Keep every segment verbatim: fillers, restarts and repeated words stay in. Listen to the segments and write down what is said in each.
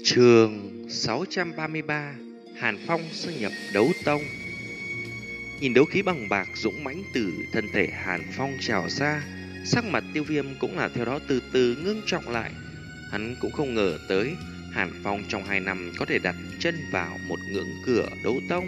Chương sáu trăm ba mươi ba. Hàn Phong xâm nhập đấu tông. Nhìn đấu khí bằng bạc dũng mãnh từ thân thể Hàn Phong trào ra, sắc mặt Tiêu Viêm cũng là theo đó từ từ ngưng trọng lại. Hắn cũng không ngờ tới Hàn Phong trong hai năm có thể đặt chân vào một ngưỡng cửa đấu tông.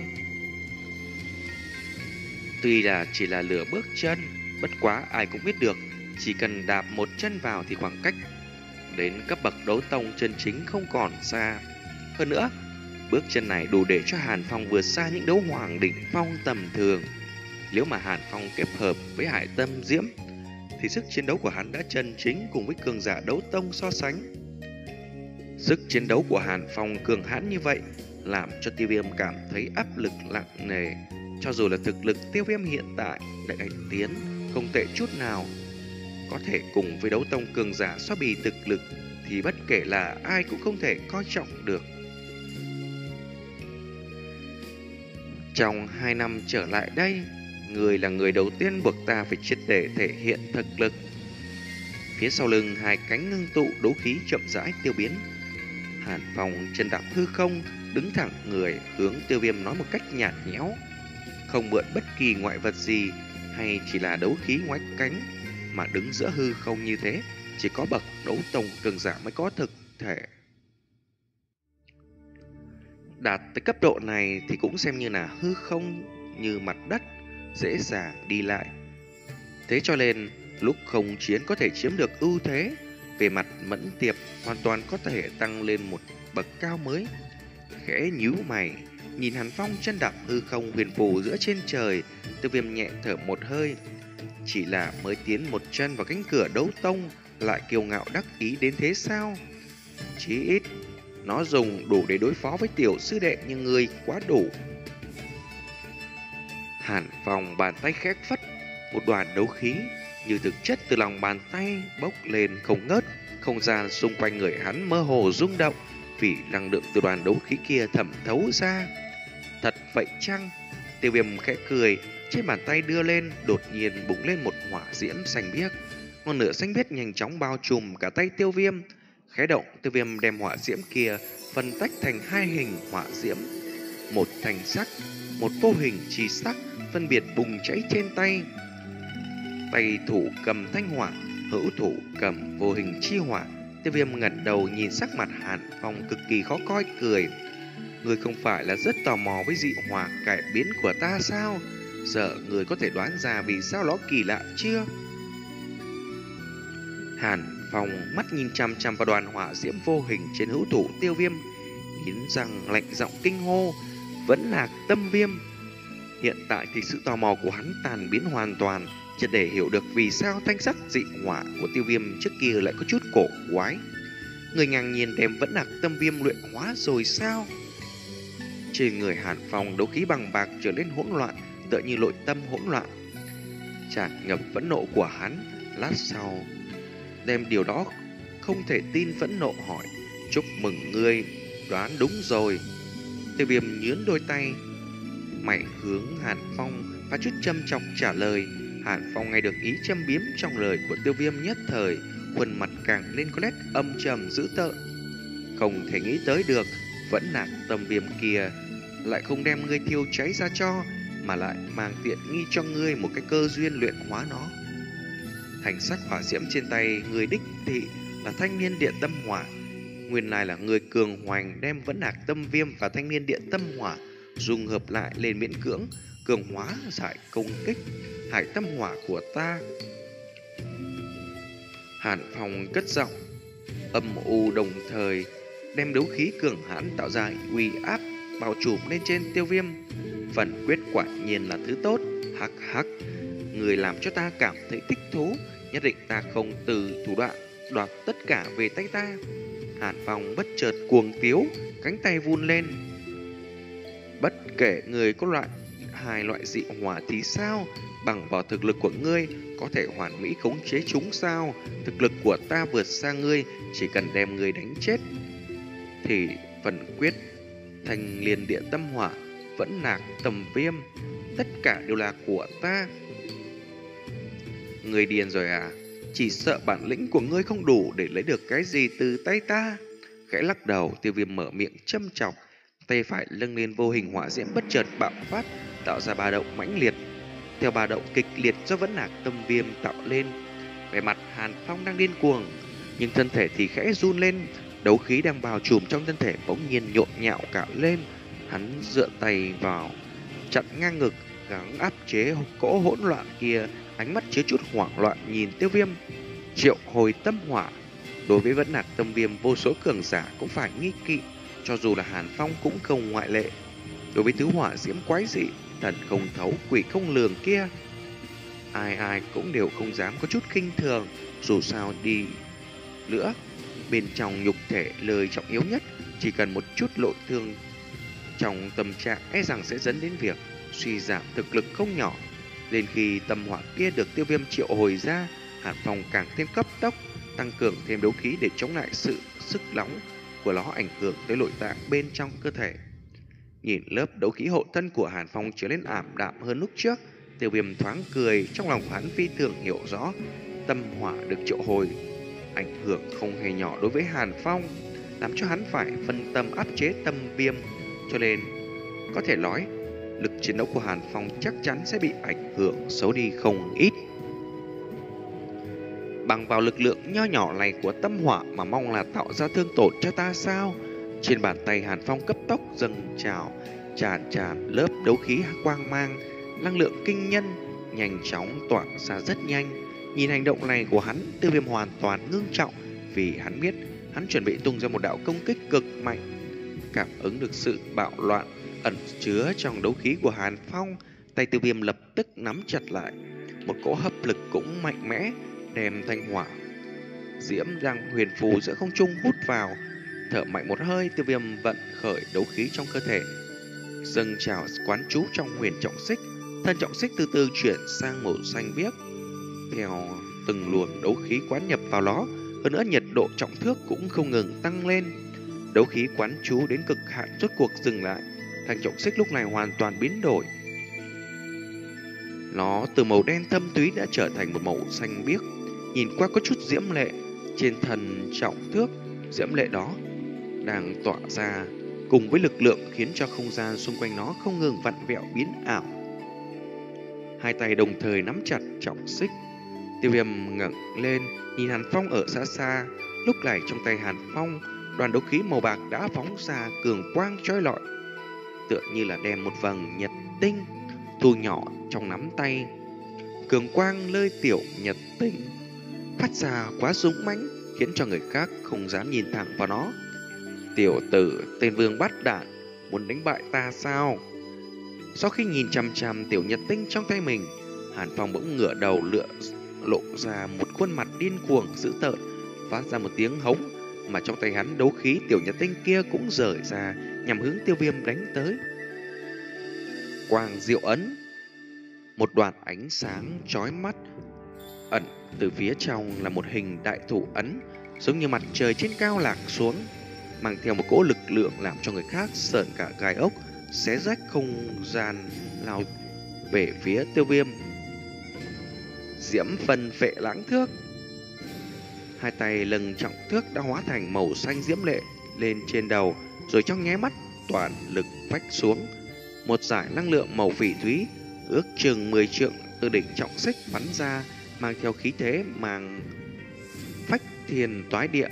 Tuy là chỉ là lửa bước chân, bất quá ai cũng biết được, chỉ cần đạp một chân vào thì khoảng cách đến cấp bậc đấu tông chân chính không còn xa. Hơn nữa, bước chân này đủ để cho Hàn Phong vượt xa những đấu hoàng đỉnh phong tầm thường. Nếu mà Hàn Phong kết hợp với Hải Tâm Diễm, thì sức chiến đấu của hắn đã chân chính cùng với cường giả đấu tông so sánh. Sức chiến đấu của Hàn Phong cường hãn như vậy, làm cho Tiêu Viêm cảm thấy áp lực nặng nề. Cho dù là thực lực Tiêu Viêm hiện tại đã đánh tiến không tệ chút nào, có thể cùng với đấu tông cường giả so bì thực lực, thì bất kể là ai cũng không thể coi trọng được. Trong hai năm trở lại đây, người là người đầu tiên buộc ta phải triệt để thể hiện thực lực. Phía sau lưng hai cánh ngưng tụ đấu khí chậm rãi tiêu biến. Hàn Phong chân đạp hư không, đứng thẳng người hướng Tiêu Viêm nói một cách nhạt nhẽo, không mượn bất kỳ ngoại vật gì hay chỉ là đấu khí ngoái cánh, mà đứng giữa hư không như thế, chỉ có bậc đấu tông cường giả mới có thực thể. Đạt tới cấp độ này thì cũng xem như là hư không như mặt đất, dễ dàng đi lại. Thế cho nên lúc không chiến có thể chiếm được ưu thế, về mặt mẫn tiệp hoàn toàn có thể tăng lên một bậc cao mới. Khẽ nhíu mày, nhìn Hàn Phong chân đạp hư không huyền phù giữa trên trời, Tiêu Viêm nhẹ thở một hơi. Chỉ là mới tiến một chân vào cánh cửa đấu tông, lại kiêu ngạo đắc ý đến thế sao? Chí ít nó dùng đủ để đối phó với tiểu sư đệ như ngươi quá đủ. Hàn Phong bàn tay khẽ phất, một đoàn đấu khí như thực chất từ lòng bàn tay bốc lên không ngớt. Không gian xung quanh người hắn mơ hồ rung động, vì năng lượng từ đoàn đấu khí kia thẩm thấu ra. Thật vậy chăng? Tiêu Viêm khẽ cười, trên bàn tay đưa lên, đột nhiên bùng lên một hỏa diễm xanh biếc. Ngọn lửa xanh biếc nhanh chóng bao trùm cả tay Tiêu Viêm. Khẽ động, Tiêu Viêm đem hỏa diễm kia phân tách thành hai hình hỏa diễm, một thành sắc, một vô hình chi sắc, phân biệt bùng cháy trên tay. Tay thủ cầm thanh hỏa, hữu thủ cầm vô hình chi hỏa. Tiêu Viêm ngẩng đầu nhìn sắc mặt Hàn Phong cực kỳ khó coi, cười: "Ngươi không phải là rất tò mò với dị hỏa cải biến của ta sao? Giờ ngươi có thể đoán ra vì sao nó kỳ lạ chưa?" Hàn Phong mắt nhìn chằm chằm vào đoàn hỏa diễm vô hình trên hữu thủ Tiêu Viêm, nghiến răng lạnh giọng kinh hô: "Vẫn là Tâm Viêm!" Hiện tại thì sự tò mò của hắn tàn biến hoàn toàn, chỉ để hiểu được vì sao thanh sắc dị hỏa của Tiêu Viêm trước kia lại có chút cổ quái. Người ngang nhiên đem Vẫn Lạc Tâm Viêm luyện hóa rồi sao? Trên người Hàn Phong đấu khí bằng bạc trở nên hỗn loạn, tựa như nội tâm hỗn loạn. Tràn ngập phẫn nộ của hắn, lát sau đem điều đó không thể tin phẫn nộ hỏi: "Chúc mừng ngươi, đoán đúng rồi." Tiêu Viêm nhướn đôi tay, mày hướng Hàn Phong và chút châm chọc trả lời. Hàn Phong nghe được ý châm biếm trong lời của Tiêu Viêm, nhất thời khuôn mặt càng lên có nét âm trầm dữ tợn. Không thể nghĩ tới được, Vẫn Lạc Tâm Viêm kia lại không đem ngươi thiêu cháy ra cho, mà lại mang tiện nghi cho ngươi một cái cơ duyên luyện hóa nó. Thành sắc hỏa diễm trên tay người đích thị là Thanh Niên Điện Tâm Hỏa. Nguyên lai là người cường hoành đem Vẫn Lạc Tâm Viêm và Thanh Niên Điện Tâm Hỏa dung hợp lại lên miễn cưỡng cường hóa giải công kích Hải Tâm Hỏa của ta. Hàn Phong cất giọng âm u, đồng thời đem đấu khí cường hãn tạo ra uy áp bao trùm lên trên Tiêu Viêm. Phần quyết quả nhiên là thứ tốt. Hắc hắc, người làm cho ta cảm thấy thích thú, nhất định ta không từ thủ đoạn đoạt tất cả về tay ta. Hàn Phong bất chợt cuồng tiếu, cánh tay vun lên: "Bất kể người có loại hai loại dị hỏa thì sao? Bằng vào thực lực của ngươi có thể hoàn mỹ khống chế chúng sao? Thực lực của ta vượt xa ngươi, chỉ cần đem ngươi đánh chết thì phần quyết, Thanh Liên Điện Tâm Hỏa, Vẫn Lạc Tâm Viêm, tất cả đều là của ta." "Ngươi điên rồi à? Chỉ sợ bản lĩnh của ngươi không đủ để lấy được cái gì từ tay ta." khẽ lắc đầu, Tiêu Viêm mở miệng châm chọc, tay phải lâng lên vô hình hỏa diễm bất chợt bạo phát, tạo ra ba động mãnh liệt. Theo ba động kịch liệt do vẫn lạc tâm viêm tạo lên, vẻ mặt Hàn Phong đang điên cuồng, nhưng thân thể thì khẽ run lên, đấu khí đang bao trùm trong thân thể bỗng nhiên nhộn nhạo cả lên. Hắn dựa tay vào chặn ngang ngực, gắng áp chế cỗ hỗn loạn kia, ánh mắt chứa chút hoảng loạn nhìn Tiêu Viêm. Triệu hồi tâm hỏa, đối với vẫn lạc tâm viêm vô số cường giả cũng phải nghi kỵ, cho dù là Hàn Phong cũng không ngoại lệ. Đối với thứ hỏa diễm quái dị, thần không thấu quỷ không lường kia, ai ai cũng đều không dám có chút khinh thường. Dù sao đi nữa, bên trong nhục thể lời trọng yếu nhất, chỉ cần một chút lộ thương trong tâm trạng e rằng sẽ dẫn đến việc suy giảm thực lực không nhỏ. Đến khi tâm hỏa kia được Tiêu Viêm triệu hồi ra, Hàn Phong càng thêm cấp tốc tăng cường thêm đấu khí để chống lại sự sức nóng của nó ảnh hưởng tới nội tạng bên trong cơ thể. Nhìn lớp đấu khí hộ thân của Hàn Phong trở nên ảm đạm hơn lúc trước, Tiêu Viêm thoáng cười, trong lòng hắn phi thường hiểu rõ tâm hỏa được triệu hồi ảnh hưởng không hề nhỏ đối với Hàn Phong, làm cho hắn phải phân tâm áp chế tâm viêm, cho nên có thể nói lực chiến đấu của Hàn Phong chắc chắn sẽ bị ảnh hưởng xấu đi không ít. Bằng vào lực lượng nho nhỏ này của tâm hỏa mà mong là tạo ra thương tổn cho ta sao? Trên bàn tay Hàn Phong cấp tốc dâng trào, tràn tràn lớp đấu khí quang mang, năng lượng kinh nhân nhanh chóng tỏa ra rất nhanh. Nhìn hành động này của hắn, Tiêu Viêm hoàn toàn ngưng trọng, vì hắn biết hắn chuẩn bị tung ra một đạo công kích cực mạnh. Cảm ứng được sự bạo loạn ẩn chứa trong đấu khí của Hàn Phong, tay Tiêu Viêm lập tức nắm chặt lại. Một cỗ hấp lực cũng mạnh mẽ đem thanh hỏa diễm đang huyền phù giữa không trung hút vào. Thở mạnh một hơi, Tiêu Viêm vận khởi đấu khí trong cơ thể, dâng trào quán trú trong huyền trọng xích. Thân trọng xích từ từ chuyển sang màu xanh biếc, theo từng luồng đấu khí quán nhập vào nó. Hơn nữa nhiệt độ trọng thước cũng không ngừng tăng lên. Đấu khí quán trú đến cực hạn rốt cuộc dừng lại. Thanh trọng xích lúc này hoàn toàn biến đổi, nó từ màu đen thâm thúy đã trở thành một màu xanh biếc, nhìn qua có chút diễm lệ. Trên thần trọng thước, diễm lệ đó đang tỏa ra cùng với lực lượng khiến cho không gian xung quanh nó không ngừng vặn vẹo biến ảo. Hai tay đồng thời nắm chặt trọng xích. Tiêu Viêm ngẩng lên nhìn Hàn Phong ở xa xa. Lúc này trong tay Hàn Phong, đoàn đấu khí màu bạc đã phóng ra cường quang chói lọi, tựa như là đem một vầng nhật tinh thu nhỏ trong nắm tay. Cường quang lơi tiểu nhật tinh phát ra quá dũng mãnh, khiến cho người khác không dám nhìn thẳng vào nó. Tiểu tử, tên vương bắt đạn, muốn đánh bại ta sao? Sau khi nhìn chằm chằm tiểu nhật tinh trong tay mình, Hàn Phong bỗng ngửa đầu lựa lộ ra một khuôn mặt điên cuồng dữ tợn, phát ra một tiếng hống, mà trong tay hắn đấu khí tiểu nhật tinh kia cũng rời ra nhằm hướng Tiêu Viêm đánh tới. Quang diệu ấn, một đoàn ánh sáng chói mắt ẩn từ phía trong là một hình đại thủ ấn, giống như mặt trời trên cao lạc xuống, mang theo một cỗ lực lượng làm cho người khác sởn cả gai ốc, xé rách không gian lao về phía Tiêu Viêm. Diễm phân phệ lãng thước, hai tay lưng trọng thước đã hóa thành màu xanh diễm lệ lên trên đầu, rồi trong nháy mắt toàn lực vách xuống. Một giải năng lượng màu phỉ thúy ước chừng mười trượng từ đỉnh trọng xích bắn ra, mang theo khí thế mang phách thiên toái địa.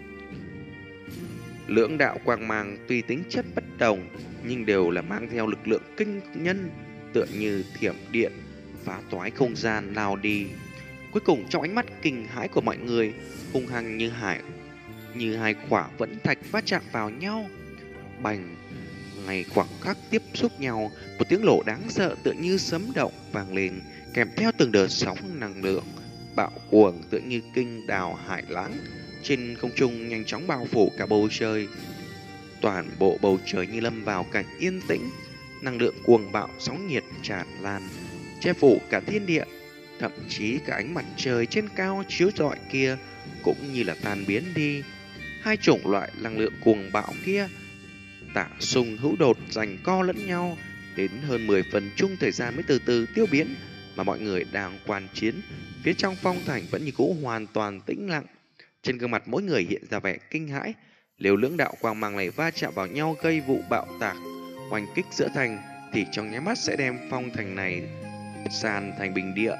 Lưỡng đạo quang mang tuy tính chất bất đồng, nhưng đều là mang theo lực lượng kinh nhân, tựa như thiểm điện phá toái không gian lao đi. Cuối cùng trong ánh mắt kinh hãi của mọi người, hung hăng như hải như hai quả vẫn thạch va chạm vào nhau. Bành, ngay khoảng khắc tiếp xúc nhau, một tiếng nổ đáng sợ tựa như sấm động vang lên, kèm theo từng đợt sóng năng lượng bạo cuồng tựa như kinh đào hải lãng, trên không trung nhanh chóng bao phủ cả bầu trời. Toàn bộ bầu trời như lâm vào cảnh yên tĩnh, năng lượng cuồng bạo sóng nhiệt tràn lan, che phủ cả thiên địa. Thậm chí cả ánh mặt trời trên cao chiếu rọi kia cũng như là tan biến đi. Hai chủng loại năng lượng cuồng bạo kia tả sung hữu đột giằng co lẫn nhau, đến hơn mười phần chung thời gian mới từ từ tiêu biến. Mà mọi người đang quan chiến phía trong phong thành vẫn như cũ hoàn toàn tĩnh lặng. Trên gương mặt mỗi người hiện ra vẻ kinh hãi, Nếu lưỡng đạo quang mang này va chạm vào nhau gây vụ bạo tạc, oanh kích giữa thành, thì trong nháy mắt sẽ đem phong thành này san thành bình địa.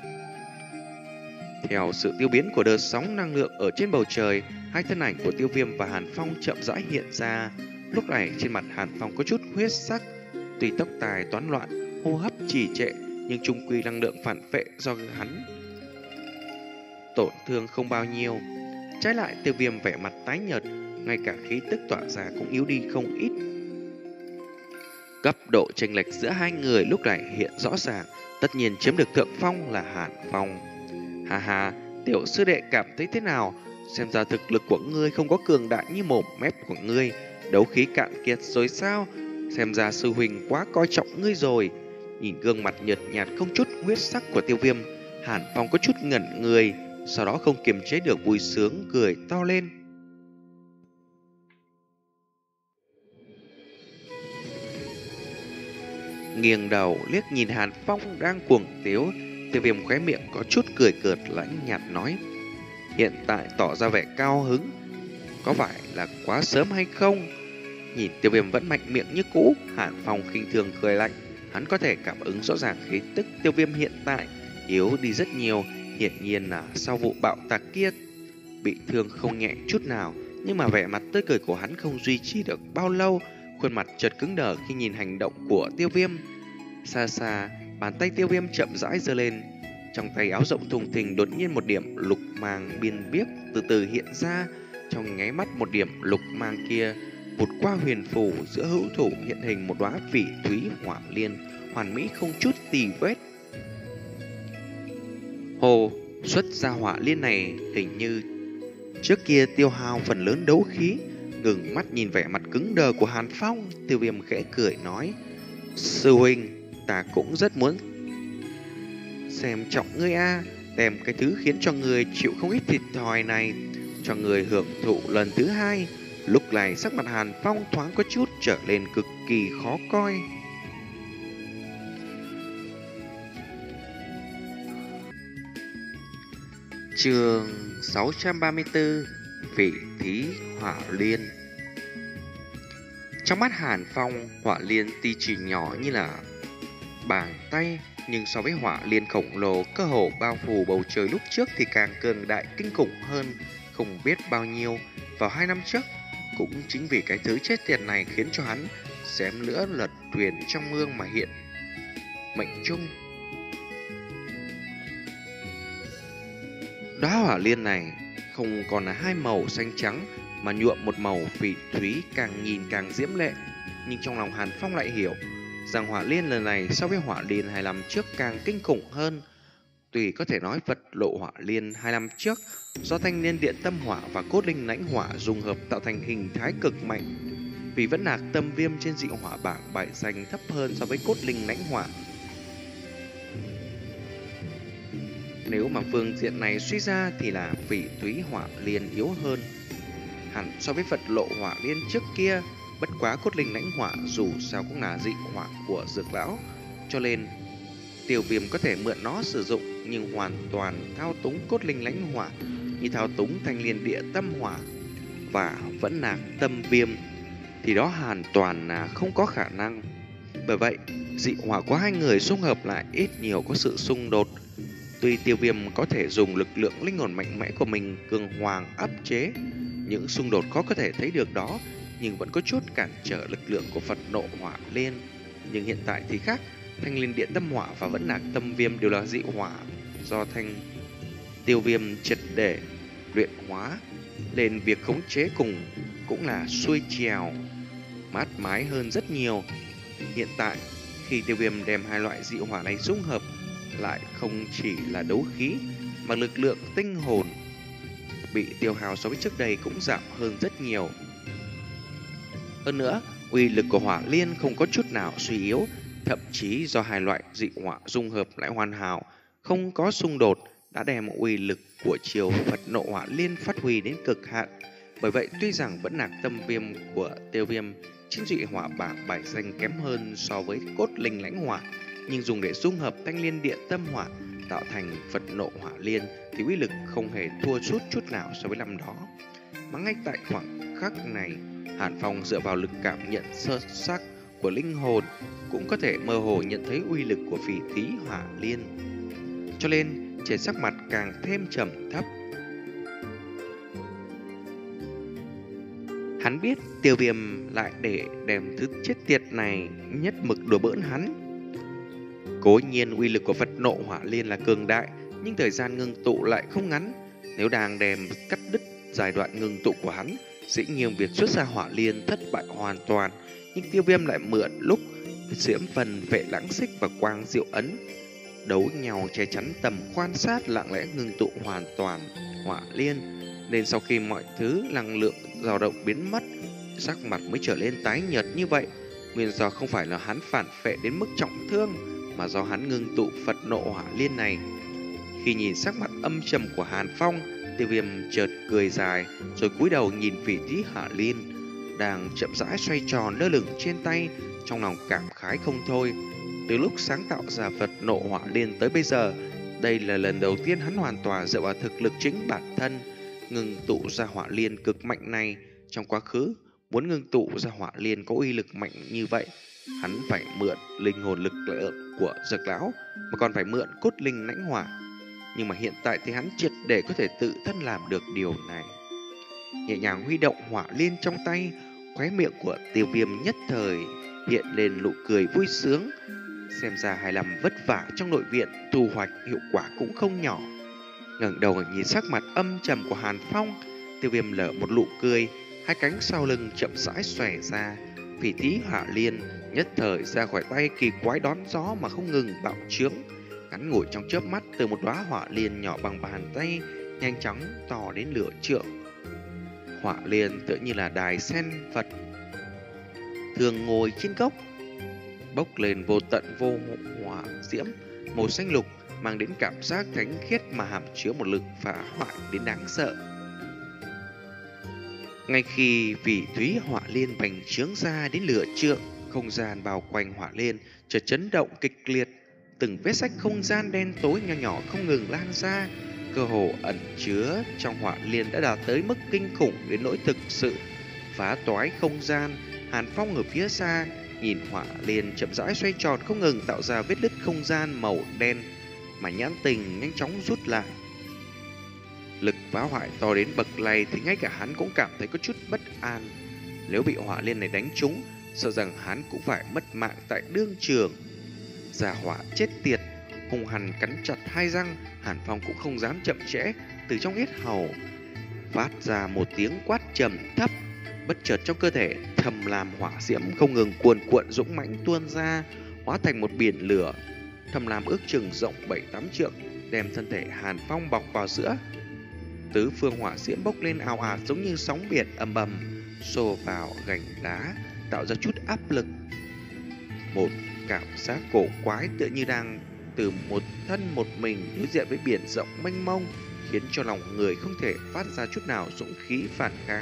Theo sự tiêu biến của đợt sóng năng lượng ở trên bầu trời, hai thân ảnh của Tiêu Viêm và Hàn Phong chậm rãi hiện ra. Lúc này trên mặt Hàn Phong có chút huyết sắc, tuy tóc tai toán loạn, hô hấp trì trệ, nhưng chung quy năng lượng phản phệ do hắn tổn thương không bao nhiêu. Trái lại Tiêu Viêm vẻ mặt tái nhợt, ngay cả khí tức tỏa ra cũng yếu đi không ít. Cấp độ chênh lệch giữa hai người lúc này hiện rõ ràng, tất nhiên chiếm được thượng phong là Hàn Phong. Hà hà, tiểu sư đệ cảm thấy thế nào? Xem ra thực lực của ngươi không có cường đại như mồm mép của ngươi, đấu khí cạn kiệt rồi sao? Xem ra sư huynh quá coi trọng ngươi rồi. Nhìn gương mặt nhợt nhạt không chút huyết sắc của Tiêu Viêm, Hàn Phong có chút ngẩn người, sau đó không kiềm chế được vui sướng cười to lên. Nghiêng đầu liếc nhìn Hàn Phong đang cuồng tiếu, Tiêu Viêm khóe miệng có chút cười cợt lãnh nhạt nói: hiện tại tỏ ra vẻ cao hứng, có phải là quá sớm hay không? Nhìn Tiêu Viêm vẫn mạnh miệng như cũ, Hàn Phong khinh thường cười lạnh. Hắn có thể cảm ứng rõ ràng khí tức Tiêu Viêm hiện tại yếu đi rất nhiều, hiển nhiên là sau vụ bạo tạc kia bị thương không nhẹ chút nào, nhưng mà vẻ mặt tươi cười của hắn không duy trì được bao lâu, khuôn mặt chợt cứng đờ khi nhìn hành động của Tiêu Viêm. Xa xa, bàn tay Tiêu Viêm chậm rãi giơ lên, trong tay áo rộng thùng thình đột nhiên một điểm lục mang biên biếc từ từ hiện ra. Trong nháy mắt một điểm lục mang kia vụt qua huyền phù, giữa hữu thủ hiện hình một đóa phỉ thúy hỏa liên, hoàn mỹ không chút tì vết. Hồ xuất ra hỏa liên này hình như trước kia tiêu hao phần lớn đấu khí. Ngừng mắt nhìn vẻ mặt cứng đờ của Hàn Phong, Tiêu Viêm khẽ cười nói: sư huynh, ta cũng rất muốn xem trọng ngươi a, đem cái thứ khiến cho người chịu không ít thiệt thòi này cho người hưởng thụ lần thứ hai. Lúc này sắc mặt Hàn Phong thoáng có chút trở lên cực kỳ khó coi. Chương sáu trăm ba mươi tư, Phỉ thí hỏa liên. Trong mắt Hàn Phong, hỏa liên tuy chỉ nhỏ như là bàn tay, nhưng so với hỏa liên khổng lồ cơ hồ bao phủ bầu trời lúc trước thì càng cường đại kinh khủng hơn không biết bao nhiêu. Vào hai năm trước, cũng chính vì cái thứ chết tiệt này khiến cho hắn xém nữa lật thuyền trong mương mà hiện mệnh chung. Đóa hỏa liên này không còn là hai màu xanh trắng mà nhuộm một màu phỉ thúy, càng nhìn càng diễm lệ. Nhưng trong lòng Hàn Phong lại hiểu rằng hỏa liên lần này so với hỏa liên hai năm trước càng kinh khủng hơn. Tùy có thể nói vật lộ hỏa liên hai năm trước do thanh liên điện tâm hỏa và cốt linh lãnh hỏa dùng hợp tạo thành hình thái cực mạnh, vì vẫn lạc tâm viêm trên dị hỏa bảng bài danh thấp hơn so với cốt linh lãnh hỏa. Nếu mà phương diện này suy ra thì là phỉ thúy hỏa liên yếu hơn hẳn so với vật lộ hỏa liên trước kia. Bất quá cốt linh lãnh hỏa dù sao cũng là dị hỏa của dược lão, cho nên Tiêu Viêm có thể mượn nó sử dụng, nhưng hoàn toàn thao túng cốt linh lãnh hỏa như thao túng thanh liên địa tâm hỏa và vẫn lạc tâm viêm thì đó hoàn toàn là không có khả năng. Bởi vậy dị hỏa của hai người xung hợp lại ít nhiều có sự xung đột. Tuy Tiêu Viêm có thể dùng lực lượng linh hồn mạnh mẽ của mình cường hoàng áp chế những xung đột khó có thể thấy được đó, nhưng vẫn có chút cản trở lực lượng của Phật nộ hỏa liên. Nhưng hiện tại thì khác, thanh liên điện tâm hỏa và vẫn lạc tâm viêm đều là dị hỏa do thanh Tiêu Viêm triệt để luyện hóa, nên việc khống chế cùng cũng là xuôi trèo, mát mái hơn rất nhiều. Hiện tại khi Tiêu Viêm đem hai loại dị hỏa này dung hợp, lại không chỉ là đấu khí mà lực lượng tinh hồn bị tiêu hao so với trước đây cũng giảm hơn rất nhiều. Hơn nữa, uy lực của hỏa liên không có chút nào suy yếu, thậm chí do hai loại dị hỏa dung hợp lại hoàn hảo, không có xung đột, đã đem uy lực của chiều Phật nộ hỏa liên phát huy đến cực hạn. Bởi vậy tuy rằng vẫn lạc tâm viêm của Tiêu Viêm trên dị hỏa bảng bài danh kém hơn so với cốt linh lãnh hỏa, nhưng dùng để dung hợp thanh liên địa tâm hỏa tạo thành Phật nộ hỏa liên thì uy lực không hề thua chút chút nào so với năm đó. Mà ngay tại khoảng khắc này, Hàn Phong dựa vào lực cảm nhận sơ sắc của linh hồn cũng có thể mơ hồ nhận thấy uy lực của phỉ thí hỏa liên. Cho nên trên sắc mặt càng thêm trầm thấp. Hắn biết Tiêu Viêm lại để đem thứ chết tiệt này nhất mực đùa bỡn hắn. Cố nhiên uy lực của Phật nộ hỏa liên là cường đại, nhưng thời gian ngưng tụ lại không ngắn. Nếu đang đem cắt đứt giai đoạn ngưng tụ của hắn, dĩ nhiên việc xuất ra hỏa liên thất bại hoàn toàn. Nhưng Tiêu Viêm lại mượn lúc diễm phần vệ lãng xích và quang diệu ấn đấu nhau che chắn tầm quan sát, lặng lẽ ngưng tụ hoàn toàn hỏa liên. Nên sau khi mọi thứ năng lượng dao động biến mất, sắc mặt mới trở lên tái nhợt như vậy. Nguyên do không phải là hắn phản phệ đến mức trọng thương, mà do hắn ngưng tụ Phật nộ hỏa liên này. Khi nhìn sắc mặt âm trầm của Hàn Phong, Tiêu Viêm chợt cười dài, rồi cúi đầu nhìn phỉ thí hỏa liên đang chậm rãi xoay tròn lơ lửng trên tay, trong lòng cảm khái không thôi. Từ lúc sáng tạo ra Phật nộ hỏa liên tới bây giờ, đây là lần đầu tiên hắn hoàn toàn dựa vào thực lực chính bản thân ngưng tụ ra hỏa liên cực mạnh này. Trong quá khứ, muốn ngưng tụ ra hỏa liên có uy lực mạnh như vậy, hắn phải mượn linh hồn lực lượng của Dược lão, mà còn phải mượn cốt linh lãnh hỏa. Nhưng mà hiện tại thì hắn triệt để có thể tự thân làm được điều này. Nhẹ nhàng huy động hỏa liên trong tay, khóe miệng của Tiêu Viêm nhất thời hiện lên nụ cười vui sướng. Xem ra hai năm vất vả trong nội viện, thu hoạch hiệu quả cũng không nhỏ. Ngẩng đầu nhìn sắc mặt âm trầm của Hàn Phong, Tiêu Viêm lở một nụ cười, hai cánh sau lưng chậm rãi xòe ra. Phỉ thí hỏa liên nhất thời ra khỏi tay kỳ quái đón gió mà không ngừng bạo trướng. Ngắn ngủi trong chớp mắt, từ một đóa hỏa liên nhỏ bằng bàn tay nhanh chóng to đến nửa trượng. Hỏa liên tựa như là đài sen Phật thường ngồi trên gốc, bốc lên vô tận vô hỏa diễm màu xanh lục, mang đến cảm giác thánh khiết mà hàm chứa một lực phá hoại đến đáng sợ. Ngay khi phỉ thúy hỏa liên bành trướng ra đến nửa trượng, không gian bao quanh hỏa liên chợt chấn động kịch liệt. Từng vết rách không gian đen tối nhỏ nhỏ không ngừng lan ra, cơ hồ ẩn chứa trong hỏa liên đã đạt tới mức kinh khủng đến nỗi thực sự phá toái không gian. Hàn Phong ở phía xa nhìn hỏa liên chậm rãi xoay tròn không ngừng, tạo ra vết nứt không gian màu đen, mà nhãn tình nhanh chóng rút lại. Lực phá hoại to đến bậc này thì ngay cả hắn cũng cảm thấy có chút bất an. Nếu bị hỏa liên này đánh trúng, sợ rằng hắn cũng phải mất mạng tại đương trường. Giả hỏa chết tiệt, hung hằn cắn chặt hai răng, Hàn Phong cũng không dám chậm trễ, từ trong yết hầu phát ra một tiếng quát trầm thấp. Bất chợt trong cơ thể thầm làm hỏa diễm không ngừng cuồn cuộn dũng mãnh tuôn ra, hóa thành một biển lửa. Thầm làm ước chừng rộng bảy tám trượng, đem thân thể Hàn Phong bọc vào giữa. Tứ phương hỏa diễm bốc lên ào ạt giống như sóng biển ầm ầm xô vào gành đá, tạo ra chút áp lực. Một cảm giác cổ quái tựa như đang từ một thân một mình đối diện với biển rộng mênh mông, khiến cho lòng người không thể phát ra chút nào dũng khí phản kháng.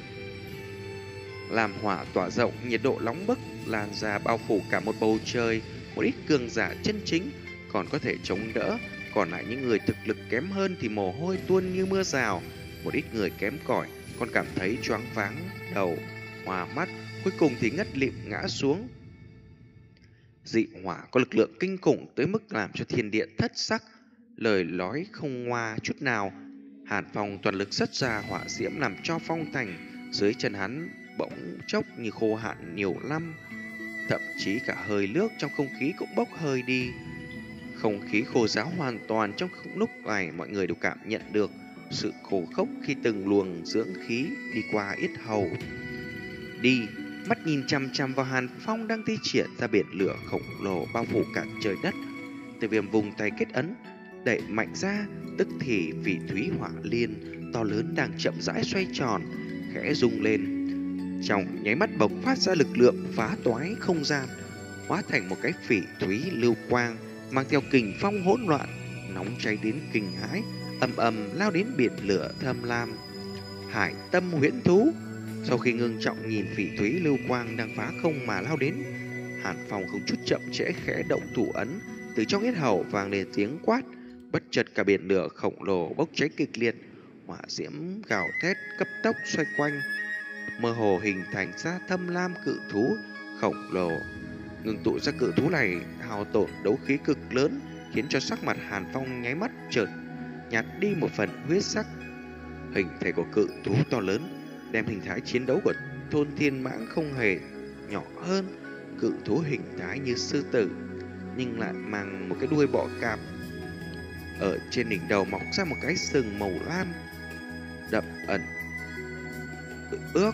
Làm hỏa tỏa rộng, nhiệt độ nóng bức lan ra bao phủ cả một bầu trời. Một ít cường giả chân chính còn có thể chống đỡ, còn lại những người thực lực kém hơn thì mồ hôi tuôn như mưa rào. Một ít người kém cỏi còn cảm thấy choáng váng đầu, hoa mắt, cuối cùng thì ngất lịm ngã xuống. Dị hỏa có lực lượng kinh khủng tới mức làm cho thiên địa thất sắc, lời nói không ngoa chút nào. Hàn Phong toàn lực xuất ra hỏa diễm làm cho phong thành dưới chân hắn bỗng chốc như khô hạn nhiều năm, thậm chí cả hơi nước trong không khí cũng bốc hơi đi. Không khí khô ráo hoàn toàn. Trong lúc này mọi người đều cảm nhận được sự khô khốc khi từng luồng dưỡng khí đi qua yết hầu. Đi, mắt nhìn chằm chằm vào Hàn Phong đang thi triển ra biển lửa khổng lồ bao phủ cả trời đất. Tiêu Viêm vùng tay kết ấn, đẩy mạnh ra, tức thì phỉ thúy hỏa liên to lớn đang chậm rãi xoay tròn, khẽ rung lên. Trong nháy mắt bộc phát ra lực lượng phá toái không gian, hóa thành một cái phỉ thúy lưu quang mang theo kình phong hỗn loạn, nóng cháy đến kinh hãi, ầm ầm lao đến biển lửa thâm lam. Hải tâm huyễn thú. Sau khi ngưng trọng nhìn phỉ thúy lưu quang đang phá không mà lao đến, Hàn Phong không chút chậm trễ khẽ động thủ ấn, từ trong yết hầu vang lên tiếng quát, Bất chợt cả biển lửa khổng lồ bốc cháy kịch liệt, hỏa diễm gào thét cấp tốc xoay quanh, mơ hồ hình thành ra thâm lam cự thú khổng lồ. Ngưng tụ ra cự thú này hao tổn đấu khí cực lớn, khiến cho sắc mặt Hàn Phong nháy mắt chợt nhạt đi một phần huyết sắc. Hình thể của cự thú to lớn đem hình thái chiến đấu của thôn thiên mãng không hề nhỏ hơn. Cự thú hình thái như sư tử nhưng lại mang một cái đuôi bọ cạp, ở trên đỉnh đầu mọc ra một cái sừng màu lam đậm ẩn ước,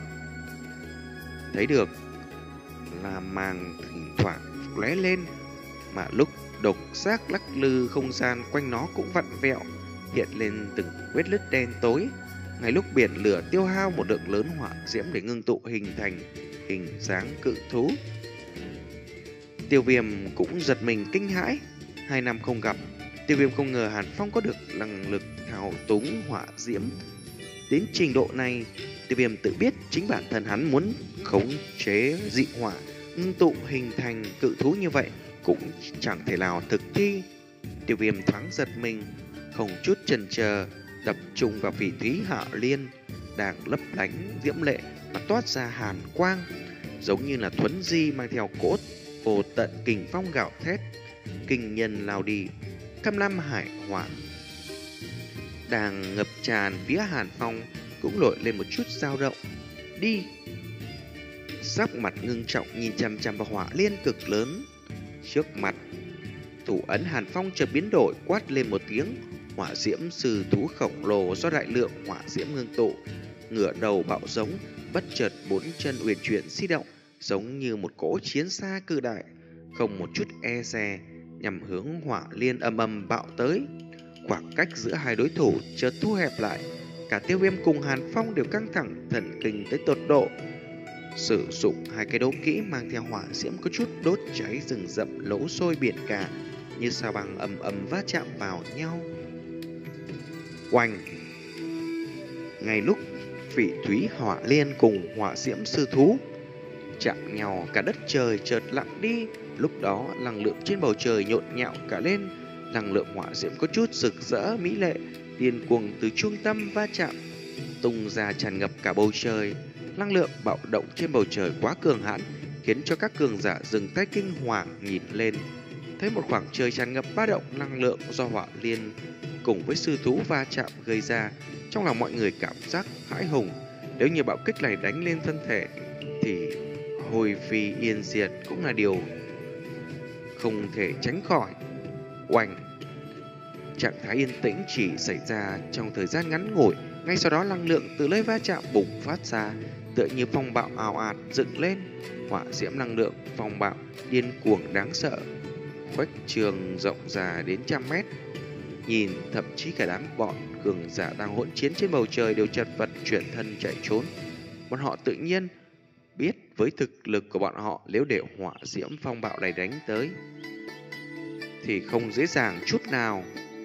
thấy được là màng thỉnh thoảng lóe lên, mà lúc độc giác lắc lư, không gian quanh nó cũng vặn vẹo, hiện lên từng vết nứt đen tối. Ngay lúc biển lửa tiêu hao một lượng lớn hỏa diễm để ngưng tụ hình thành hình dáng cự thú, Tiêu Viêm cũng giật mình kinh hãi. Hai năm không gặp, Tiêu Viêm không ngờ Hàn Phong có được năng lực thao túng hỏa diễm đến trình độ này. Tiêu Viêm tự biết chính bản thân hắn muốn khống chế dị hỏa, ngưng tụ hình thành cự thú như vậy cũng chẳng thể nào thực thi. Tiêu Viêm thoáng giật mình, không chút chần chờ tập trung vào Phỉ Thúy Hạ Liên đang lấp lánh diễm lệ mà toát ra hàn quang, giống như là thuấn di mang theo cỗ vô tận kình phong gạo thét, kinh nhân lao đi. Thâm lam hải hỏa đang ngập tràn phía Hàn Phong cũng nổi lên một chút dao động. Đi! Sắc mặt ngưng trọng nhìn chằm chằm vào hỏa liên cực lớn trước mặt. Thủ ấn Hàn Phong chợt biến đổi, quát lên một tiếng. Hỏa diễm sư thú khổng lồ do đại lượng hỏa diễm ngưng tụ, ngửa đầu bạo giống, bất chợt bốn chân uyển chuyển di động, giống như một cỗ chiến xa cự đại, không một chút e dè, nhằm hướng hỏa liên âm âm bạo tới. Khoảng cách giữa hai đối thủ chợt thu hẹp lại, cả Tiêu Viêm cùng Hàn Phong đều căng thẳng, thần kinh tới tột độ. Sử dụng hai cái đấu kỹ mang theo hỏa diễm có chút đốt cháy rừng rậm lỗ sôi biển cả, như sao băng ầm ầm va chạm vào nhau. Oanh! Ngay lúc Phỉ Thúy Hỏa Liên cùng hỏa diễm sư thú chạm nhau, cả đất trời chợt lặng đi. Lúc đó năng lượng trên bầu trời nhộn nhạo cả lên, năng lượng hỏa diễm có chút rực rỡ mỹ lệ, điên cuồng từ trung tâm va chạm tung ra tràn ngập cả bầu trời. Năng lượng bạo động trên bầu trời quá cường hãn, khiến cho các cường giả dừng tay kinh hoàng nhìn lên, thấy một khoảng trời tràn ngập ba động năng lượng do hỏa liên cùng với sư thú va chạm gây ra. Trong lòng mọi người cảm giác hãi hùng. Nếu như bạo kích này đánh lên thân thể thì hồi phi yên diệt cũng là điều không thể tránh khỏi. Oanh! Trạng thái yên tĩnh chỉ xảy ra trong thời gian ngắn ngủi, ngay sau đó năng lượng từ nơi va chạm bùng phát ra, tựa như phong bạo ào ạt dựng lên. Hỏa diễm năng lượng phong bạo điên cuồng đáng sợ, khuếch trường rộng ra đến trăm mét. Nhìn thậm chí cả đám bọn cường giả đang hỗn chiến trên bầu trời đều chật vật chuyển thân chạy trốn. Bọn họ tự nhiên biết với thực lực của bọn họ, nếu để hỏa diễm phong bạo này đánh tới thì không dễ dàng chút nào.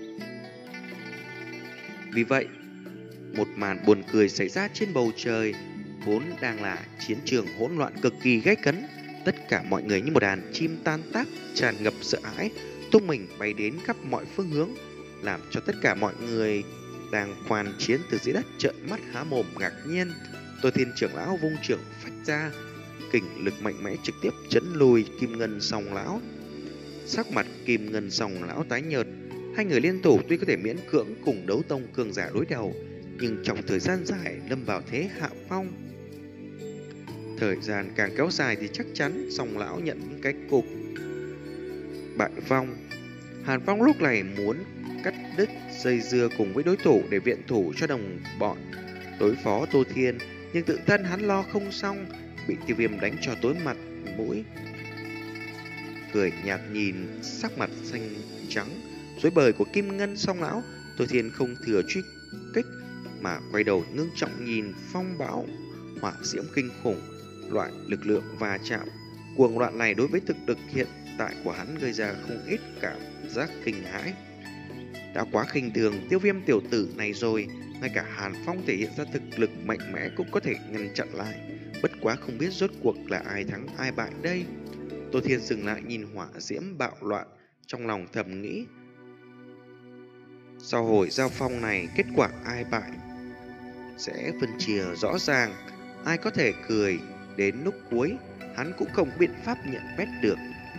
Vì vậy, một màn buồn cười xảy ra trên bầu trời. Vốn đang là chiến trường hỗn loạn cực kỳ gay cấn, tất cả mọi người như một đàn chim tan tác, tràn ngập sợ hãi, tung mình bay đến khắp mọi phương hướng, làm cho tất cả mọi người đang quan chiến từ dưới đất trợn mắt há mồm ngạc nhiên. Tôi Thiên trưởng lão vung trưởng phách ra, kình lực mạnh mẽ trực tiếp chấn lùi Kim Ngân Song lão. Sắc mặt Kim Ngân Song lão tái nhợt, hai người liên thủ tuy có thể miễn cưỡng cùng đấu tông cường giả đối đầu, nhưng trong thời gian dài lâm vào thế hạ phong. Thời gian càng kéo dài thì chắc chắn Song lão nhận cái cục bại vong. Hàn Phong lúc này muốn cắt đứt dây dưa cùng với đối thủ để viện thủ cho đồng bọn đối phó Tô Thiên, nhưng tự thân hắn lo không xong, bị Tiêu Viêm đánh cho tối mặt mũi. Cười nhạt nhìn sắc mặt xanh trắng rối bời của Kim Ngân Song lão, Tô Thiên không thừa truy kích mà quay đầu ngưng trọng nhìn phong bão hỏa diễm kinh khủng. Loại lực lượng va chạm cuồng loạn này đối với thực lực hiện tại của hắn gây ra không ít cảm giác kinh hãi. Đã quá khinh thường Tiêu Viêm tiểu tử này rồi, ngay cả Hàn Phong thể hiện ra thực lực mạnh mẽ cũng có thể ngăn chặn lại. Bất quá không biết rốt cuộc là ai thắng ai bại đây. Tô Thiên dừng lại nhìn hỏa diễm bạo loạn, trong lòng thầm nghĩ. Sau hồi giao phong này, kết quả ai bại sẽ phân chia rõ ràng. Ai có thể cười đến lúc cuối, hắn cũng không có biện pháp nhận biết được.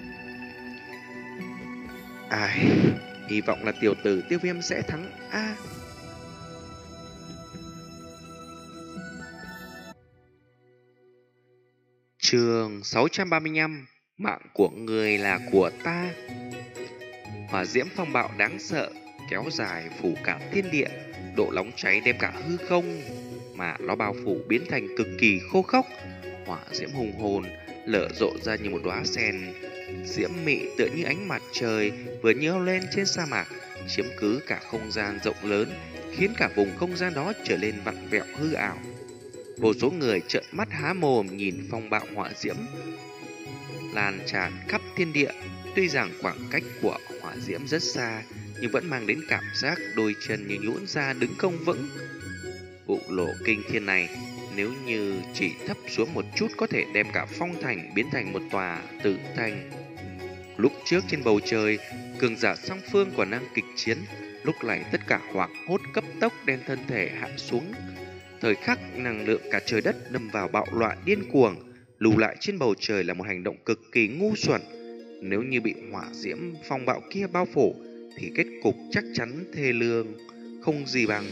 Ai, hy vọng là tiểu tử Tiêu Viêm sẽ thắng a. Chương sáu trăm ba mươi lăm. Mạng của người là của ta. Hỏa diễm phong bạo đáng sợ kéo dài phủ cả thiên địa, độ nóng cháy đem cả hư không mà nó bao phủ biến thành cực kỳ khô khốc. Hỏa diễm hùng hồn lở rộ ra như một đóa sen diễm mị, tựa như ánh mặt trời vừa nhô lên trên sa mạc, chiếm cứ cả không gian rộng lớn, khiến cả vùng không gian đó trở nên vặn vẹo hư ảo. Vô số người trợn mắt há mồm nhìn phong bạo hỏa diễm lan tràn khắp thiên địa. Tuy rằng khoảng cách của hỏa diễm rất xa, nhưng vẫn mang đến cảm giác đôi chân như nhũn ra đứng không vững. Vụ nổ kinh thiên này, nếu như chỉ thấp xuống một chút, có thể đem cả phong thành biến thành một tòa tử thành. Lúc trước trên bầu trời, cường giả song phương còn đang kịch chiến, lúc này tất cả hoảng hốt cấp tốc đem thân thể hạ xuống. Thời khắc năng lượng cả trời đất đâm vào bạo loạn điên cuồng, lùi lại trên bầu trời là một hành động cực kỳ ngu xuẩn. Nếu như bị hỏa diễm phong bạo kia bao phủ, thì kết cục chắc chắn thê lương không gì bằng.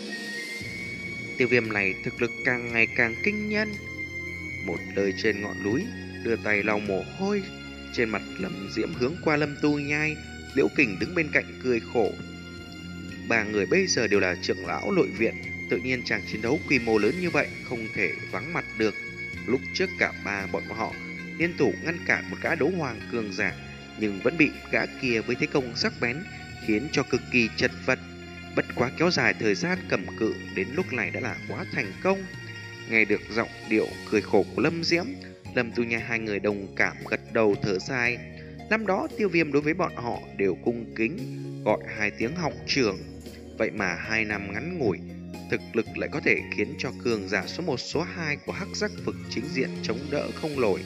Tiêu Viêm này thực lực càng ngày càng kinh nhân. Một đời trên ngọn núi, đưa tay lau mồ hôi trên mặt Lâm Diễm hướng qua Lâm Tu Nhai. Liễu Kình đứng bên cạnh cười khổ. Ba người bây giờ đều là trưởng lão nội viện, tự nhiên chàng chiến đấu quy mô lớn như vậy không thể vắng mặt được. Lúc trước cả ba bọn họ liên thủ ngăn cản một gã đấu hoàng cường giả, nhưng vẫn bị gã kia với thế công sắc bén khiến cho cực kỳ chật vật. Bất quá kéo dài thời gian cầm cự đến lúc này đã là quá thành công. Nghe được giọng điệu cười khổ của Lâm Diễm, Lâm Tu Nhai hai người đồng cảm gật đầu thở dài. Năm đó Tiêu Viêm đối với bọn họ đều cung kính gọi hai tiếng học trưởng, vậy mà hai năm ngắn ngủi, thực lực lại có thể khiến cho cường giả số một số hai của Hắc Giác Vực chính diện chống đỡ không nổi.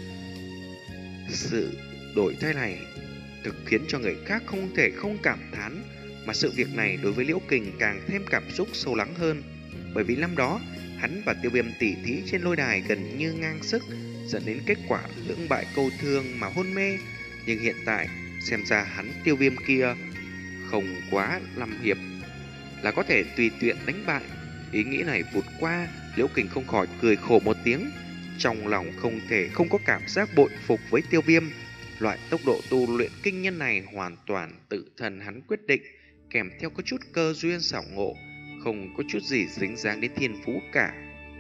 Sự đổi thay này thực khiến cho người khác không thể không cảm thán, mà sự việc này đối với Liễu Kình càng thêm cảm xúc sâu lắng hơn. Bởi vì năm đó hắn và Tiêu Viêm tỉ thí trên lôi đài gần như ngang sức, dẫn đến kết quả lưỡng bại câu thương mà hôn mê. Nhưng hiện tại xem ra hắn Tiêu Viêm kia không quá năm hiệp là có thể tùy tiện đánh bại. Ý nghĩ này vụt qua, Liễu Kình không khỏi cười khổ một tiếng, trong lòng không thể không có cảm giác bội phục với Tiêu Viêm. Loại tốc độ tu luyện kinh nhân này hoàn toàn tự thân hắn quyết định, kèm theo có chút cơ duyên xảo ngộ, không có chút gì dính dáng đến thiên phú cả.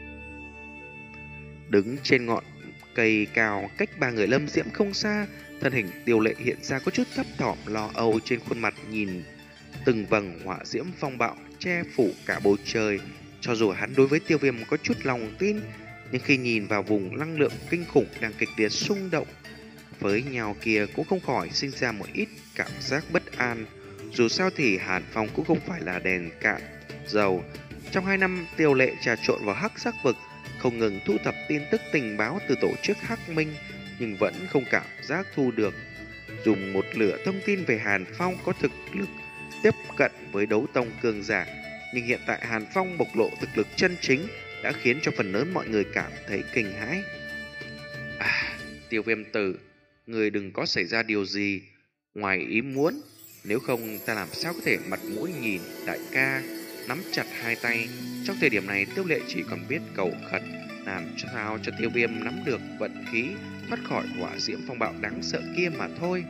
Đứng trên ngọn cây cao cách ba người Lâm Diễm không xa, thân hình Tiêu Lệ hiện ra có chút thấp thỏm lo âu trên khuôn mặt, nhìn từng vầng hỏa diễm phong bạo che phủ cả bầu trời. Cho dù hắn đối với Tiêu Viêm có chút lòng tin, nhưng khi nhìn vào vùng năng lượng kinh khủng đang kịch liệt xung động với nhau kia, cũng không khỏi sinh ra một ít cảm giác bất an. Dù sao thì Hàn Phong cũng không phải là đèn cạn dầu. Trong hai năm Tiêu Lệ trà trộn vào Hắc Giác Vực, không ngừng thu thập tin tức tình báo từ tổ chức Hắc Minh, nhưng vẫn không cảm giác thu được dùng một lửa thông tin về Hàn Phong có thực lực tiếp cận với đấu tông cường giả. Nhưng hiện tại Hàn Phong bộc lộ thực lực chân chính đã khiến cho phần lớn mọi người cảm thấy kinh hãi. À, Tiêu Viêm tử, người đừng có xảy ra điều gì ngoài ý muốn, nếu không ta làm sao có thể mặt mũi nhìn đại ca. Nắm chặt hai tay, trong thời điểm này Tiêu Lệ chỉ còn biết cầu khẩn, làm cho sao cho Tiêu Viêm nắm được vận khí thoát khỏi hỏa diễm phong bạo đáng sợ kia mà thôi.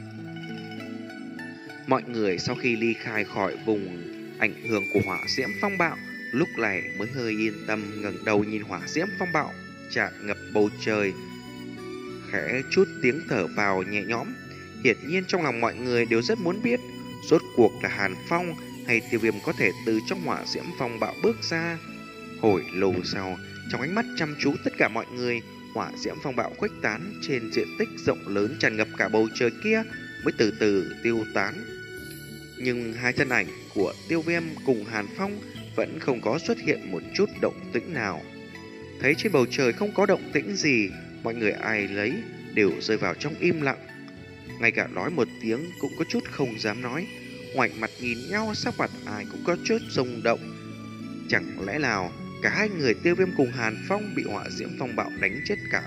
Mọi người sau khi ly khai khỏi vùng ảnh hưởng của hỏa diễm phong bạo, lúc này mới hơi yên tâm ngẩng đầu nhìn hỏa diễm phong bạo tràn ngập bầu trời, khẽ chút tiếng thở vào nhẹ nhõm. Hiển nhiên trong lòng mọi người đều rất muốn biết rốt cuộc là Hàn Phong hay Tiêu Viêm có thể từ trong hỏa diễm phong bạo bước ra. Hồi lâu sau, trong ánh mắt chăm chú tất cả mọi người, hỏa diễm phong bạo khuếch tán trên diện tích rộng lớn tràn ngập cả bầu trời kia mới từ từ tiêu tán. Nhưng hai thân ảnh của Tiêu Viêm cùng Hàn Phong vẫn không có xuất hiện một chút động tĩnh nào. Thấy trên bầu trời không có động tĩnh gì, mọi người ai lấy đều rơi vào trong im lặng. Ngay cả nói một tiếng cũng có chút không dám nói. ngoảnh mặt nhìn nhau, sắc mặt ai cũng có chút rung động. Chẳng lẽ nào cả hai người Tiêu Viêm cùng Hàn Phong bị hỏa diễm phong bạo đánh chết cả?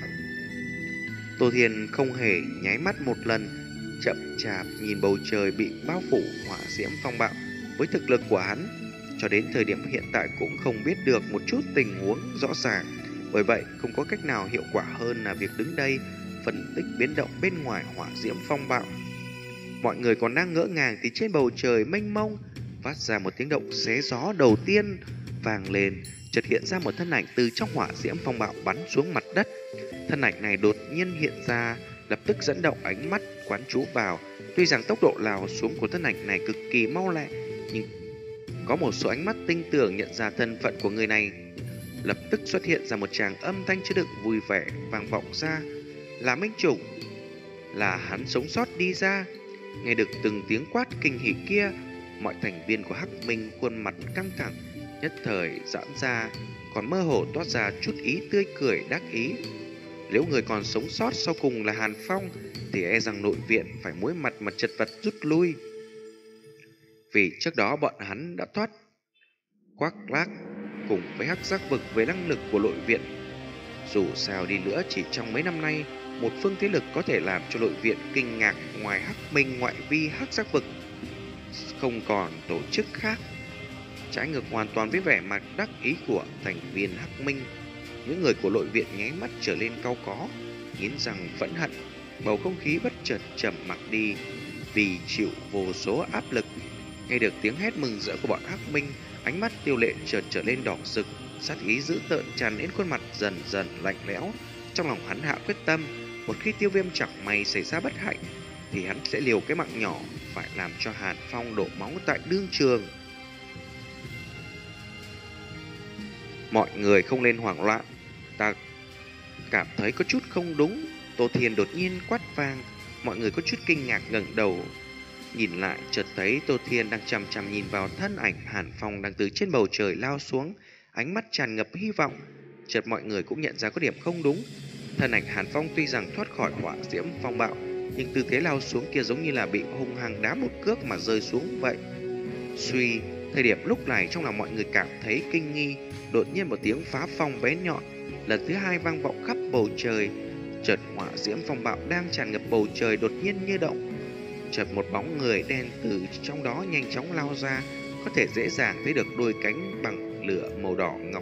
Tô Thiên không hề nháy mắt một lần, chậm chạp nhìn bầu trời bị bao phủ hỏa diễm phong bạo. Với thực lực của hắn, cho đến thời điểm hiện tại cũng không biết được một chút tình huống rõ ràng. Bởi vậy, không có cách nào hiệu quả hơn là việc đứng đây phân tích biến động bên ngoài hỏa diễm phong bạo. Mọi người còn đang ngỡ ngàng thì trên bầu trời mênh mông phát ra một tiếng động xé gió đầu tiên vang lên, chợt hiện ra một thân ảnh từ trong hỏa diễm phong bạo bắn xuống mặt đất. Thân ảnh này đột nhiên hiện ra, lập tức dẫn động ánh mắt quán chú vào. Tuy rằng tốc độ lao xuống của thân ảnh này cực kỳ mau lẹ, nhưng có một số ánh mắt tinh tường nhận ra thân phận của người này. Lập tức xuất hiện ra một tràng âm thanh chứa đựng vui vẻ vang vọng ra, là Minh Trùng. Là hắn sống sót đi ra. Nghe được từng tiếng quát kinh hỉ kia, mọi thành viên của Hắc Minh khuôn mặt căng thẳng, nhất thời giãn ra, còn mơ hồ toát ra chút ý tươi cười đắc ý. Nếu người còn sống sót sau cùng là Hàn Phong thì e rằng nội viện phải muối mặt mà chật vật rút lui. Vì trước đó bọn hắn đã thoát Quắc Lác cùng với Hắc Giác Vực với năng lực của nội viện. Dù sao đi nữa, chỉ trong mấy năm nay, một phương thế lực có thể làm cho nội viện kinh ngạc ngoài Hắc Minh ngoại vi Hắc Giác Vực, không còn tổ chức khác. Trái ngược hoàn toàn với vẻ mặt đắc ý của thành viên Hắc Minh, những người của nội viện nháy mắt trở lên cau có, nghiến răng phẫn hận. Bầu không khí bất chợt trầm mặc đi vì chịu vô số áp lực. Nghe được tiếng hét mừng rỡ của bọn Hắc Minh, ánh mắt Tiêu Lệ chợt trở lên đỏ rực, sát ý dữ tợn tràn đến khuôn mặt dần dần lạnh lẽo. Trong lòng hắn hạ quyết tâm, một khi Tiêu Viêm chẳng may xảy ra bất hạnh thì hắn sẽ liều cái mạng nhỏ, phải làm cho Hàn Phong đổ máu tại đương trường. Mọi người không nên hoảng loạn, ta cảm thấy có chút không đúng. Tô Thiên đột nhiên quát vang, mọi người có chút kinh ngạc ngẩng đầu nhìn lại, chợt thấy Tô Thiên đang chằm chằm nhìn vào thân ảnh Hàn Phong đang từ trên bầu trời lao xuống, ánh mắt tràn ngập hy vọng. Chợt mọi người cũng nhận ra có điểm không đúng. Thân ảnh Hàn Phong tuy rằng thoát khỏi hỏa diễm phong bạo, nhưng tư thế lao xuống kia giống như là bị hung hăng đá một cước mà rơi xuống vậy. Suy, thời điểm lúc này trong lòng mọi người cảm thấy kinh nghi, đột nhiên một tiếng phá phong bé nhọn lần thứ hai vang vọng khắp bầu trời. Chợt hỏa diễm phong bạo đang tràn ngập bầu trời đột nhiên như động. Chợt một bóng người đen từ trong đó nhanh chóng lao ra, có thể dễ dàng thấy được đôi cánh bằng lửa màu đỏ ngọc,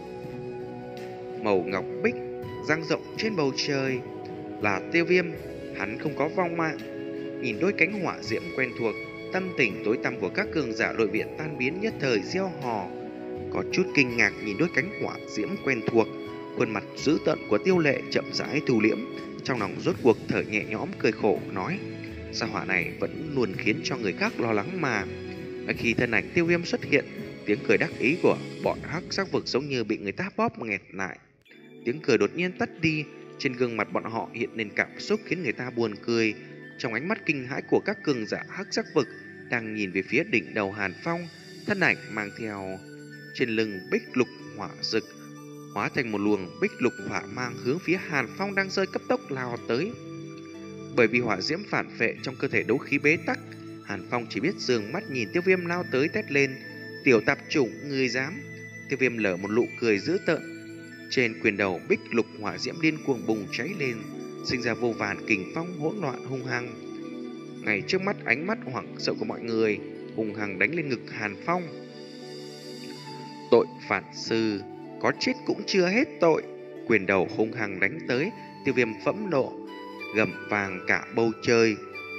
màu ngọc bích dang rộng trên bầu trời. Là Tiêu Viêm. Hắn không có vong mạng. Nhìn đôi cánh hỏa diễm quen thuộc, tâm tình tối tăm của các cường giả nội viện tan biến, nhất thời gieo hò. Có chút kinh ngạc nhìn đôi cánh hỏa diễm quen thuộc, khuôn mặt dữ tợn của Tiêu Lệ chậm rãi thu liễm, trong lòng rốt cuộc thở nhẹ nhõm cười khổ nói: Gia hỏa này vẫn luôn khiến cho người khác lo lắng mà. Và khi thân ảnh Tiêu Viêm xuất hiện, tiếng cười đắc ý của bọn Hắc Giác Vực giống như bị người ta bóp nghẹt lại. Tiếng cười đột nhiên tắt đi, trên gương mặt bọn họ hiện lên cảm xúc khiến người ta buồn cười. Trong ánh mắt kinh hãi của các cường giả Hắc Giác Vực đang nhìn về phía đỉnh đầu Hàn Phong, thân ảnh mang theo trên lưng bích lục hỏa rực hóa thành một luồng bích lục hỏa mang hướng phía Hàn Phong đang rơi cấp tốc lao tới. Bởi vì hỏa diễm phản phệ trong cơ thể đấu khí bế tắc, Hàn Phong chỉ biết dường mắt nhìn Tiêu Viêm lao tới thét lên: Tiểu tạp chủng, ngươi dám! Tiêu Viêm lở một nụ cười dữ tợn. Trên quyền đầu bích lục hỏa diễm điên cuồng bùng cháy lên, sinh ra vô vàn kình phong hỗn loạn hung hăng. Ngay trước mắt ánh mắt hoảng sợ của mọi người, hung hăng đánh lên ngực Hàn Phong. Tội phản sư, có chết cũng chưa hết tội! Quyền đầu hung hăng đánh tới, Tiêu Viêm phẫn nộ gầm vàng cả bầu trời.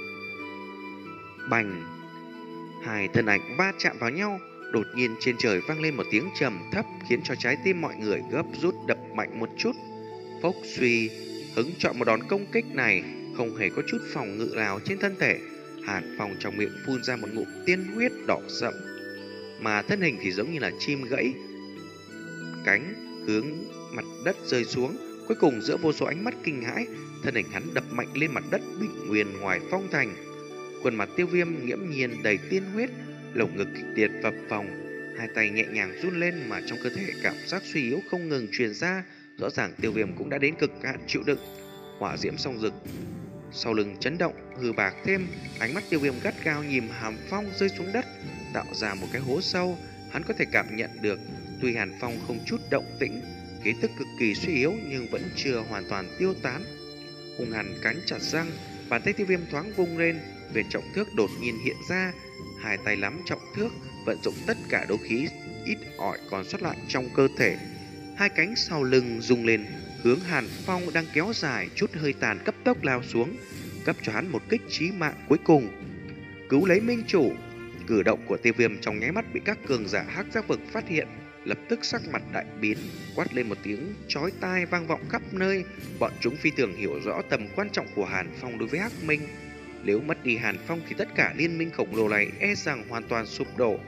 Bành! Hai thân ảnh va chạm vào nhau. Đột nhiên trên trời vang lên một tiếng trầm thấp, khiến cho trái tim mọi người gấp rút đập mạnh một chút. Phốc suy, hứng chọn một đòn công kích này, không hề có chút phòng ngự nào trên thân thể. Hàn Phong trong miệng phun ra một ngụm tiên huyết đỏ sậm, mà thân hình thì giống như là chim gãy cánh hướng mặt đất rơi xuống. Cuối cùng giữa vô số ánh mắt kinh hãi, thân hình hắn đập mạnh lên mặt đất bình nguyên ngoài phong thành. Khuôn mặt Tiêu Viêm nghiễm nhiên đầy tiên huyết, lồng ngực kịch liệt phập phồng, hai tay nhẹ nhàng run lên mà trong cơ thể cảm giác suy yếu không ngừng truyền ra. Rõ ràng Tiêu Viêm cũng đã đến cực hạn chịu đựng. Hỏa diễm song rực Sau lưng chấn động, hư bạc thêm, ánh mắt Tiêu Viêm gắt gao nhìn Hàn Phong rơi xuống đất, tạo ra một cái hố sâu. Hắn có thể cảm nhận được, tuy Hàn Phong không chút động tĩnh, khí tức cực kỳ suy yếu nhưng vẫn chưa hoàn toàn tiêu tán. Hung hăng cắn chặt răng, bàn tay Tiêu Viêm thoáng vung lên, viên trọng thước đột nhiên hiện ra, hai tay nắm trọng thước, vận dụng tất cả đấu khí ít ỏi còn sót lại trong cơ thể. Hai cánh sau lưng rung lên, hướng Hàn Phong đang kéo dài chút hơi tàn cấp tốc lao xuống, cấp cho hắn một kích chí mạng cuối cùng. Cứu lấy minh chủ. Cử động của Tiêu Viêm trong nháy mắt bị các cường giả hắc giác vực phát hiện, lập tức sắc mặt đại biến, quát lên một tiếng chói tai vang vọng khắp nơi. Bọn chúng phi thường hiểu rõ tầm quan trọng của Hàn Phong đối với Hắc Minh. Nếu mất đi Hàn Phong thì tất cả liên minh khổng lồ này e rằng hoàn toàn sụp đổ.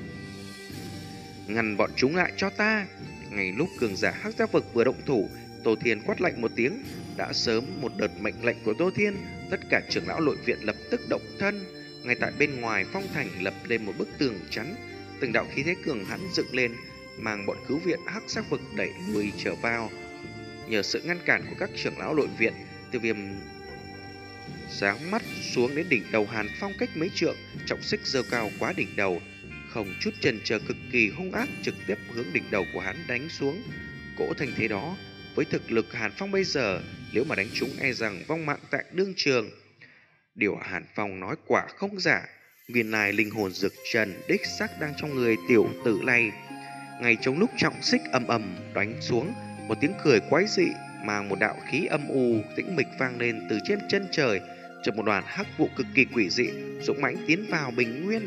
Ngăn bọn chúng lại cho ta. Ngay lúc cường giả hắc giác vực vừa động thủ, Tô Thiên quát lạnh một tiếng. Đã sớm một đợt mệnh lệnh của Tô Thiên, tất cả trưởng lão nội viện lập tức động thân. Ngay tại bên ngoài phong thành lập lên một bức tường chắn, từng đạo khí thế cường hãn dựng lên, mang bọn cứu viện hắc giác vực đẩy lui trở vào. Nhờ sự ngăn cản của các trưởng lão nội viện, Tiêu Viêm giáng mắt xuống đến đỉnh đầu Hàn Phong cách mấy trượng, trọng xích giơ cao quá đỉnh đầu, không chút chần chờ cực kỳ hung ác trực tiếp hướng đỉnh đầu của hắn đánh xuống. Cỗ thành thế đó, với thực lực Hàn Phong bây giờ, nếu mà đánh trúng e rằng vong mạng tại đương trường. Điều Hàn Phong nói quả không giả, viên này linh hồn dược trần đích xác đang trong người tiểu tử này. Ngay trong lúc trọng xích ầm ầm đánh xuống, một tiếng cười quái dị mang một đạo khí âm u tĩnh mịch vang lên từ trên chân trời, chợt một đoàn hắc vụ cực kỳ quỷ dị dũng mãnh tiến vào bình nguyên.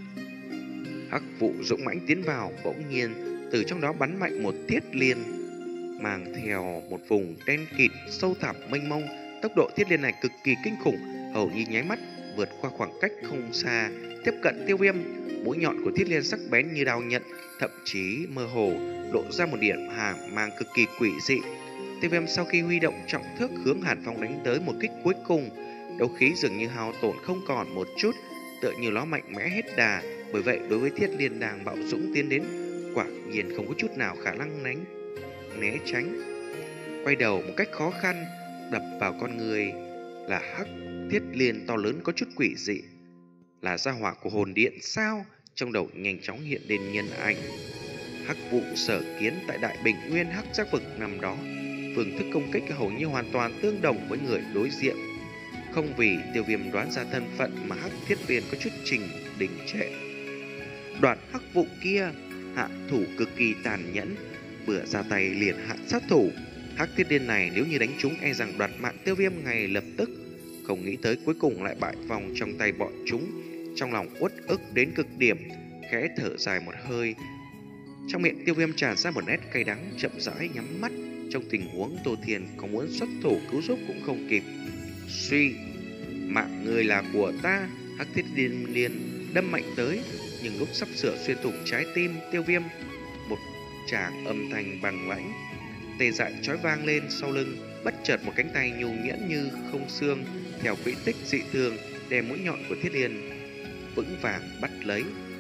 Hắc vụ dũng mãnh tiến vào, bỗng nhiên từ trong đó bắn mạnh một thiết liên, mang theo một vùng đen kịt sâu thẳm mênh mông. Tốc độ thiết liên này cực kỳ kinh khủng, hầu như nháy mắt vượt qua khoảng cách không xa, tiếp cận Tiêu Viêm. Mũi nhọn của thiết liên sắc bén như đao nhận, thậm chí mơ hồ lộ ra một điểm hàm mang cực kỳ quỷ dị. Tiêu Viêm sau khi huy động trọng thước hướng Hàn Phong đánh tới một kích cuối cùng, đấu khí dường như hao tổn không còn một chút, tựa như nó mạnh mẽ hết đà. Bởi vậy đối với thiết liên đang bạo dũng tiến đến, quả nhiên không có chút nào khả năng đánh né tránh. Quay đầu một cách khó khăn, đập vào con người là hắc thiết liên to lớn có chút quỷ dị. Là gia hỏa của hồn điện sao? Trong đầu nhanh chóng hiện lên nhân ảnh hắc vụ sở kiến tại Đại Bình Nguyên hắc giác vực năm đó. Phương thức công kích hầu như hoàn toàn tương đồng với người đối diện. Không vì Tiêu Viêm đoán ra thân phận mà hắc thiết liên có chút trình đình trệ. Đoạn hắc vụ kia hạ thủ cực kỳ tàn nhẫn, vừa ra tay liền hạ sát thủ. Hắc thiết liên này nếu như đánh trúng e rằng đoạt mạng Tiêu Viêm ngay lập tức. Không nghĩ tới cuối cùng lại bại vòng trong tay bọn chúng, trong lòng uất ức đến cực điểm, khẽ thở dài một hơi. Trong miệng Tiêu Viêm tràn ra một nét cay đắng, chậm rãi nhắm mắt. Trong tình huống Tô Thiên có muốn xuất thủ cứu giúp cũng không kịp. Suy, mạng người là của ta. Hắc thiết liên liên đâm mạnh tới, nhưng lúc sắp sửa xuyên thủng trái tim Tiêu Viêm, một tràng âm thanh bằng lãnh tê dại chói vang lên sau lưng. Bất chợt một cánh tay nhu nhuyễn như không xương theo quỹ tích dị thường đem mũi nhọn của thiết liên vững vàng bắt lấy.